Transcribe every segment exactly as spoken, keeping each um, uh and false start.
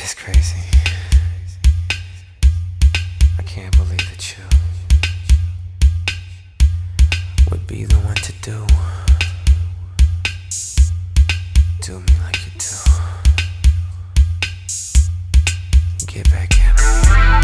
It's crazy. I can't believe that you would be the one to do do me like you do. Get back at me.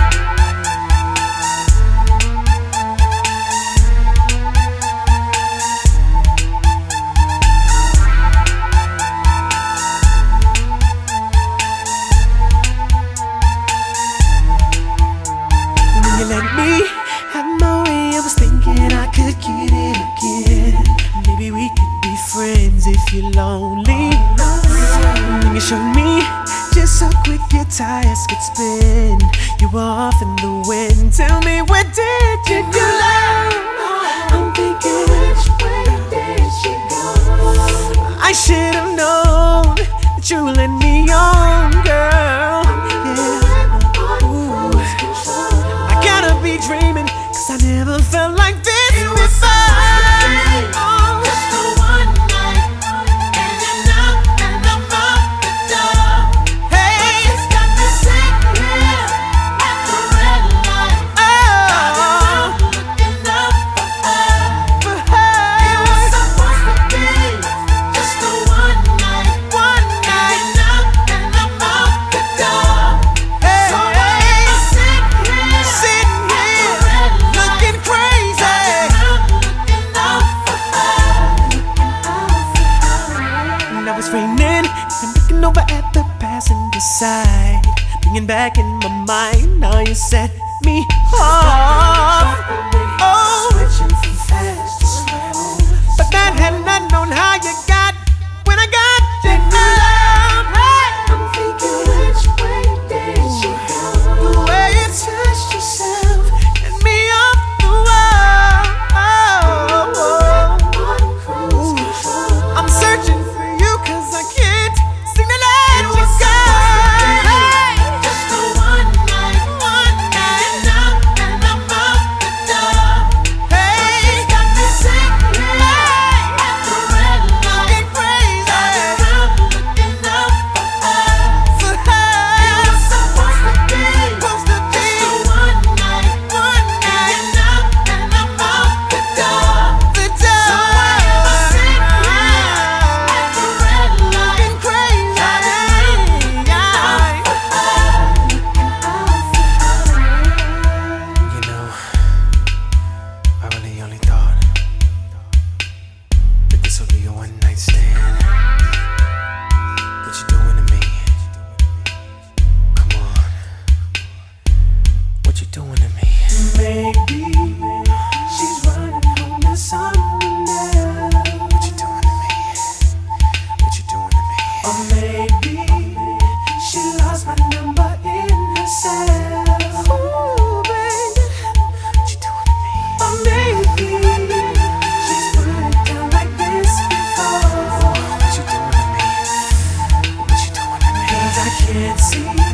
You let me have my way. I was thinking I could get it again. Maybe we could be friends if you're lonely. And you showed me just how quick your tires could spin. You were off in the wind. Tell me, what did you do? I'm thinking, which way did she go? I should have known that you let me on, girl. Yeah. Ooh. I gotta be dreaming, 'cause I never felt like this before. Oh. Just the one night, and you're knocking on the door. Hey. It's got me sitting here at the red light. Oh. Looking up for her. For her. It was supposed to be just the one night, One and night. you're knocking on the door. Hey. So why am I sitting here Sitting at here, the red light? looking crazy. Looking out for her. And I was raining and looking over at the passenger side, bringing back in my mind how you set me off. Oh, Switching from fast to slow. but that had not known how you got when I got you love. Hey, I'm thinking, which way did she go? the way you touched yourself and me off the wall. Oh, On cruise control. I'm searching for you 'cause I can't seem to let you go. Hey. Just the one night, One night. and knocking on the door. Hey, It's got me sitting here at the red light. get crazy Around looking up for her. for her. It was supposed to be Supposed to be just the one night, one and night. knocking on the door. The So why am I sitting here at the red light? Getting crazy. You know, I really only thought that this would be a one night stand. What you doing to me? Come on. What you doing to me? Maybe she's running home to someone else. What you doing to me? What you doing to me? Or maybe she lost my number in her cell. Ooh, baby. What you doing to me? Or maybe she's put it down like this before. What you doing to me? What you doing to me? 'Cause I can't see